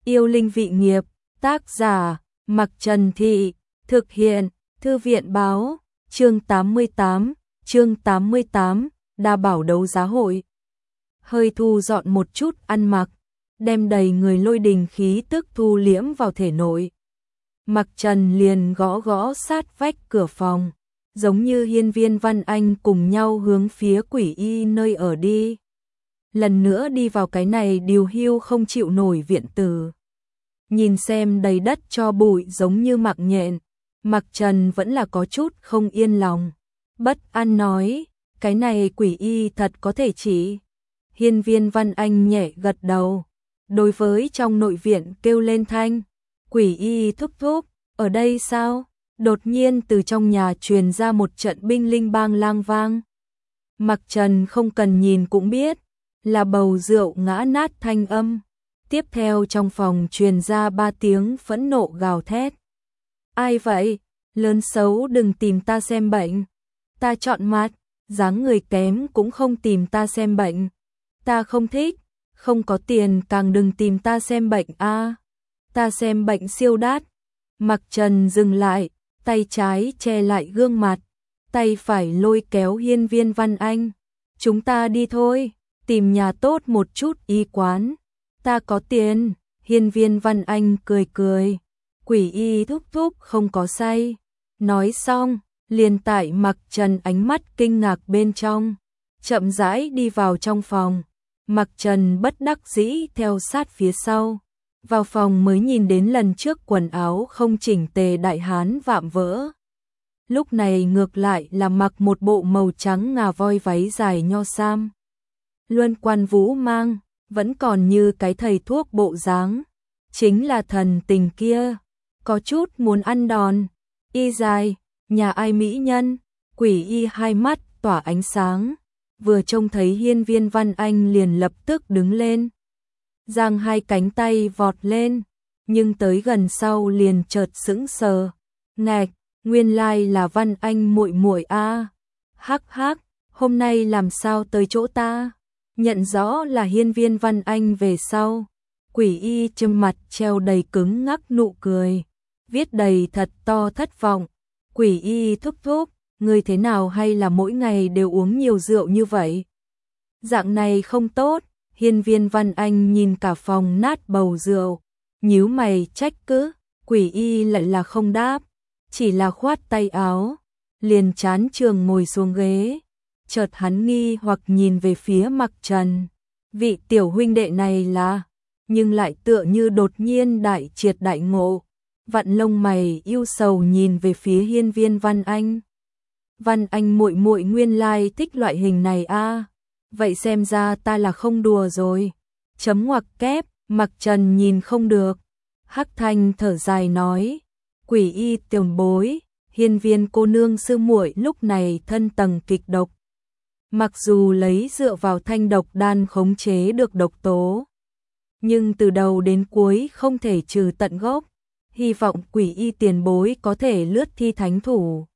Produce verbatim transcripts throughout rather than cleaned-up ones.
Yêu linh vị nghiệp, tác giả, Mặc Trần Thị, thực hiện, Thư viện báo, chương tám mươi tám, chương tám mươi tám, đa bảo đấu giá hội. Hơi thu dọn một chút ăn mặc, đem đầy người lôi đình khí tức thu liễm vào thể nội. Mặc Trần liền gõ gõ sát vách cửa phòng, giống như Hiên Viên Văn Anh cùng nhau hướng phía Quỷ Y nơi ở đi. Lần nữa đi vào cái này điều hưu không chịu nổi viện tử. Nhìn xem đầy đất cho bụi giống như mạng nhện, Mặc Trần vẫn là có chút không yên lòng. Bất an nói, cái này Quỷ Y thật có thể chỉ. Hiên Viên Văn Anh nhẹ gật đầu, đối với trong nội viện kêu lên thanh, Quỷ Y thúc thúc, ở đây sao? Đột nhiên từ trong nhà truyền ra một trận binh linh bang lang vang. Mặc Trần không cần nhìn cũng biết, là bầu rượu ngã nát thanh âm. Tiếp theo trong phòng truyền ra ba tiếng phẫn nộ gào thét. Ai vậy? Lớn xấu đừng tìm ta xem bệnh. Ta chọn mặt, dáng người kém cũng không tìm ta xem bệnh. Ta không thích, không có tiền càng đừng tìm ta xem bệnh a. À, ta xem bệnh siêu đắt. Mặc Trần dừng lại, tay trái che lại gương mặt, tay phải lôi kéo Hiên Viên Văn Anh. Chúng ta đi thôi, tìm nhà tốt một chút y quán. Ta có tiền. Hiên Viên Văn Anh cười cười. Quỷ Y thúc thúc không có say. Nói xong, liền tại Mặc Trần ánh mắt kinh ngạc bên trong, chậm rãi đi vào trong phòng. Mặc Trần bất đắc dĩ theo sát phía sau. Vào phòng mới nhìn đến lần trước quần áo không chỉnh tề đại hán vạm vỡ. Lúc này ngược lại là mặc một bộ màu trắng ngà voi váy dài nho sam. Luân Quan Vũ mang, vẫn còn như cái thầy thuốc bộ dáng. Chính là thần tình kia, có chút muốn ăn đòn. Y dài, nhà ai mỹ nhân? Quỷ Y hai mắt tỏa ánh sáng, vừa trông thấy Hiên Viên Văn Anh liền lập tức đứng lên. Giang hai cánh tay vọt lên, nhưng tới gần sau liền chợt sững sờ. Ngạch, nguyên lai là Văn Anh muội muội a. Hắc hắc, hôm nay làm sao tới chỗ ta? Nhận rõ là Hiên Viên Văn Anh về sau, Quỷ Y trên mặt treo đầy cứng ngắc nụ cười, viết đầy thật to thất vọng. Quỷ Y thúc thúc, người thế nào hay là mỗi ngày đều uống nhiều rượu như vậy? Dạng này không tốt. Hiên Viên Văn Anh nhìn cả phòng nát bầu rượu, nhíu mày trách cứ. Quỷ Y lại là không đáp, chỉ là khoát tay áo, liền chán trường ngồi xuống ghế. Chợt hắn nghi hoặc nhìn về phía Mặc Trần, vị tiểu huynh đệ này là, nhưng lại tựa như đột nhiên đại triệt đại ngộ, vặn lông mày yêu sầu nhìn về phía Hiên Viên Văn Anh. Văn Anh muội muội nguyên lai thích loại hình này a. À. Vậy xem ra ta là không đùa rồi. Chấm ngoặc kép, Mặc Trần nhìn không được. Hắc Thanh thở dài nói, Quỷ Y tiểu bối, Hiên Viên cô nương sư muội lúc này thân tầng kịch độc. Mặc dù lấy dựa vào thanh độc đan khống chế được độc tố, nhưng từ đầu đến cuối không thể trừ tận gốc. Hy vọng Quỷ Y tiền bối có thể lướt thi thánh thủ.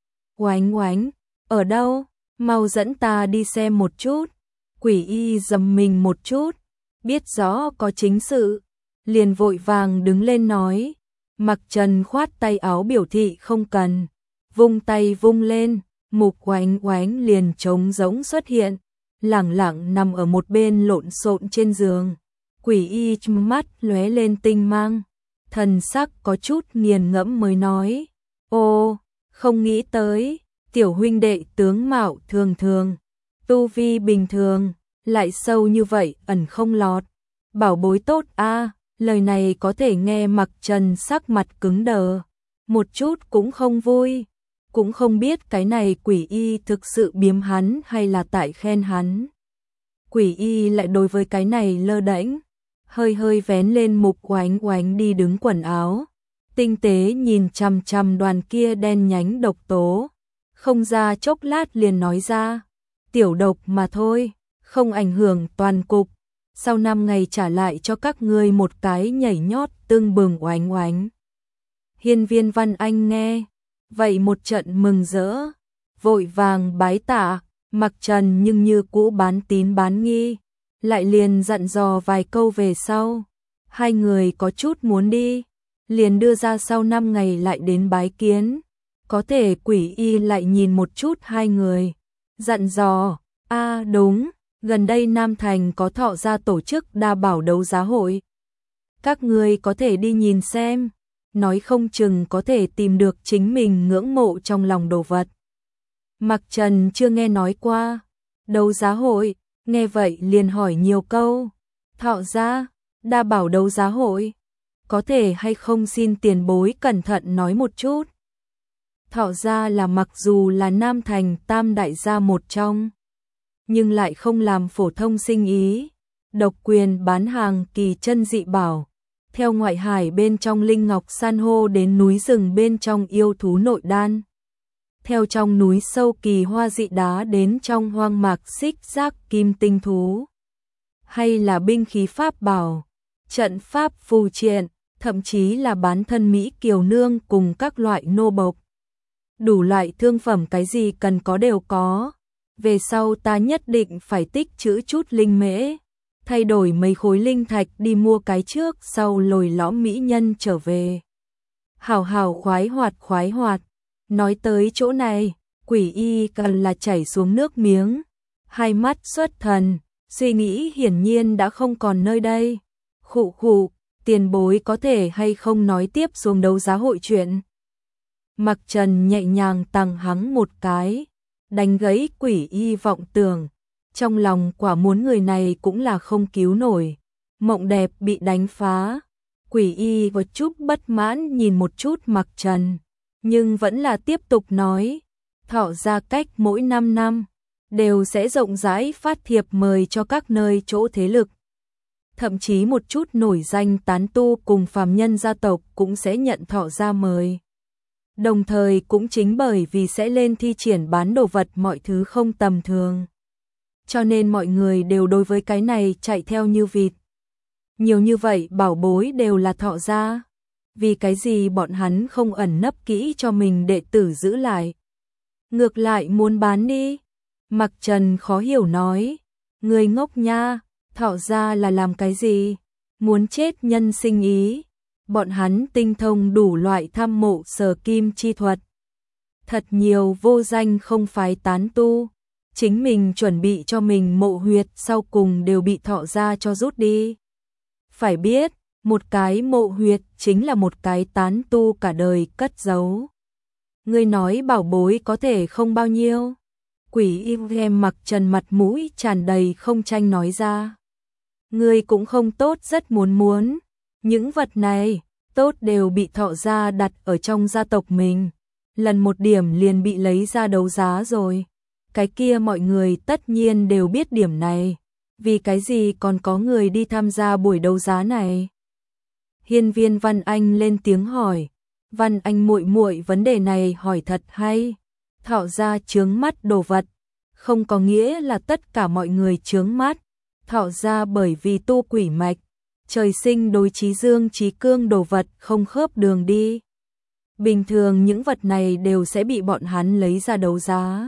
Oánh oánh, ở đâu? Mau dẫn ta đi xem một chút. Quỷ Y dầm mình một chút, biết rõ có chính sự, liền vội vàng đứng lên nói. Mặc Trần khoát tay áo biểu thị không cần, vung tay vung lên, Mục Oánh Oánh liền trống rỗng xuất hiện, lẳng lặng nằm ở một bên lộn xộn trên giường. Quỷ Y mắt lóe lên tinh mang, thần sắc có chút nghiền ngẫm mới nói, ô, không nghĩ tới, tiểu huynh đệ tướng mạo thường thường, tu vi bình thường, lại sâu như vậy ẩn không lọt. Bảo bối tốt a. À, lời này có thể nghe Mặc Trần sắc mặt cứng đờ, một chút cũng không vui, cũng không biết cái này Quỷ Y thực sự biếm hắn hay là tại khen hắn. Quỷ Y lại đối với cái này lơ đễnh, hơi hơi vén lên Mục Oánh Oánh đi đứng quần áo, tinh tế nhìn chằm chằm đoàn kia đen nhánh độc tố, không ra chốc lát liền nói ra, tiểu độc mà thôi, không ảnh hưởng toàn cục, sau năm ngày trả lại cho các ngươi một cái nhảy nhót tưng bừng. Oánh Oánh. Hiên Viên Văn Anh nghe vậy một trận mừng rỡ, vội vàng bái tạ. Mặc Trần nhưng như cũ bán tín bán nghi, lại liền dặn dò vài câu về sau, Hai người có chút muốn đi, liền đưa ra sau năm ngày lại đến bái kiến. Có thể Quỷ Y lại nhìn một chút hai người, dặn dò, a đúng, gần đây Nam Thành có Thọ gia tổ chức đa bảo đấu giá hội. Các người có thể đi nhìn xem, nói không chừng có thể tìm được chính mình ngưỡng mộ trong lòng đồ vật. Mặc Trần chưa nghe nói qua đấu giá hội, nghe vậy liền hỏi nhiều câu. Thọ gia, đa bảo đấu giá hội, có thể hay không xin tiền bối cẩn thận nói một chút. Thọ gia là mặc dù là Nam Thành tam đại gia một trong, nhưng lại không làm phổ thông sinh ý, độc quyền bán hàng kỳ chân dị bảo, theo ngoại hải bên trong linh ngọc san hô đến núi rừng bên trong yêu thú nội đan, theo trong núi sâu kỳ hoa dị đá đến trong hoang mạc xích giác kim tinh thú, hay là binh khí pháp bảo, trận pháp phù triện, thậm chí là bán thân mỹ kiều nương cùng các loại nô bộc. Đủ loại thương phẩm cái gì cần có đều có. Về sau ta nhất định phải tích trữ chút linh mễ, thay đổi mấy khối linh thạch đi mua cái trước sau lồi lõm mỹ nhân trở về. Hảo hảo khoái hoạt khoái hoạt. Nói tới chỗ này, Quỷ Y cần là chảy xuống nước miếng, hai mắt xuất thần, suy nghĩ hiển nhiên đã không còn nơi đây. Khụ khụ, tiền bối có thể hay không nói tiếp xuống đấu giá hội chuyện. Mặc Trần nhẹ nhàng tằng hắng một cái, đánh gãy Quỷ Y vọng tưởng, trong lòng quả muốn người này cũng là không cứu nổi, mộng đẹp bị đánh phá. Quỷ Y có chút bất mãn nhìn một chút Mặc Trần, nhưng vẫn là tiếp tục nói, Thọ gia cách mỗi năm năm đều sẽ rộng rãi phát thiệp mời cho các nơi chỗ thế lực. Thậm chí một chút nổi danh tán tu cùng phàm nhân gia tộc cũng sẽ nhận Thọ gia mời. Đồng thời cũng chính bởi vì sẽ lên thi triển bán đồ vật mọi thứ không tầm thường, cho nên mọi người đều đối với cái này chạy theo như vịt. Nhiều như vậy bảo bối đều là Thọ gia, vì cái gì bọn hắn không ẩn nấp kỹ cho mình đệ tử giữ lại, ngược lại muốn bán đi. Mặc Trần khó hiểu nói, người ngốc nha, Thọ gia là làm cái gì, muốn chết nhân sinh ý. Bọn hắn tinh thông đủ loại tham mộ sở kim chi thuật. Thật nhiều vô danh không phái tán tu, chính mình chuẩn bị cho mình mộ huyệt sau cùng đều bị Thọ gia cho rút đi. Phải biết, một cái mộ huyệt chính là một cái tán tu cả đời cất giấu. Ngươi nói bảo bối có thể không bao nhiêu. Quỷ Y em Mặc Trần mặt mũi tràn đầy không tranh nói ra. Ngươi cũng không tốt rất muốn muốn. Những vật này, tốt đều bị Thọ gia đặt ở trong gia tộc mình. Lần một điểm liền bị lấy ra đấu giá rồi. Cái kia mọi người tất nhiên đều biết điểm này. Vì cái gì còn có người đi tham gia buổi đấu giá này? Hiên Viên Văn Anh lên tiếng hỏi. Văn Anh muội muội vấn đề này hỏi thật hay. Thọ gia chướng mắt đồ vật, không có nghĩa là tất cả mọi người chướng mắt. Thọ gia bởi vì tu quỷ mạch, trời sinh đối trí dương trí cương đồ vật không khớp đường đi. Bình thường những vật này đều sẽ bị bọn hắn lấy ra đấu giá.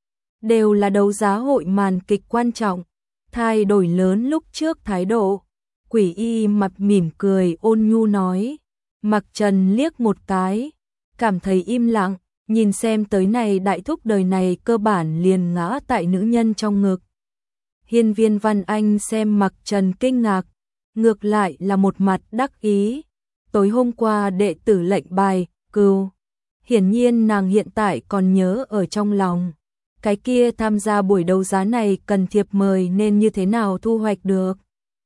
Đều là đấu giá hội màn kịch quan trọng, thay đổi lớn lúc trước thái độ. Quỷ Y mặt mỉm cười ôn nhu nói. Mặc Trần liếc một cái, cảm thấy im lặng, nhìn xem tới này đại thúc đời này cơ bản liền ngã tại nữ nhân trong ngực. Hiên Viên Văn Anh xem Mặc Trần kinh ngạc, ngược lại là một mặt đắc ý. Tối hôm qua đệ tử lệnh bài, cừu. Hiển nhiên nàng hiện tại còn nhớ ở trong lòng. Cái kia tham gia buổi đấu giá này cần thiệp mời nên như thế nào thu hoạch được.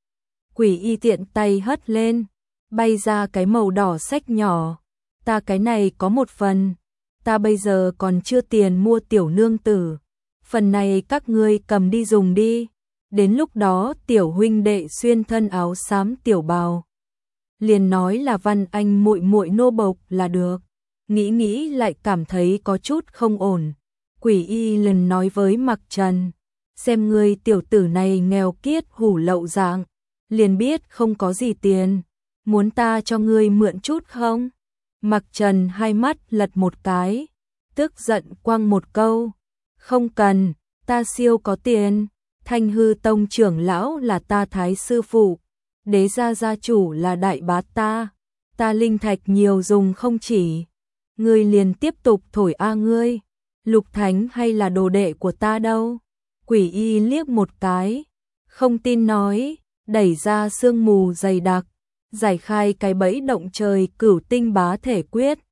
Quỷ Y tiện tay hất lên, bay ra cái màu đỏ sách nhỏ. Ta cái này có một phần, ta bây giờ còn chưa tiền mua tiểu nương tử. Phần này các ngươi cầm đi dùng đi. Đến lúc đó tiểu huynh đệ xuyên thân áo xám tiểu bào, liền nói là Văn Anh muội muội nô bộc là được. Nghĩ nghĩ lại cảm thấy có chút không ổn. Quỷ Y lần nói với Mặc Trần, xem ngươi tiểu tử này nghèo kiết hủ lậu dạng, liền biết không có gì tiền, muốn ta cho ngươi mượn chút không? Mặc Trần hai mắt lật một cái, tức giận quăng một câu, không cần, ta siêu có tiền. Thanh Hư Tông trưởng lão là ta thái sư phụ, đế gia gia chủ là đại bá ta, ta linh thạch nhiều dùng không chỉ. Ngươi liền tiếp tục thổi a ngươi, Lục Thánh hay là đồ đệ của ta đâu. Quỷ y liếc một cái, không tin nói, đẩy ra sương mù dày đặc, giải khai cái bẫy động trời cửu tinh bá thể quyết,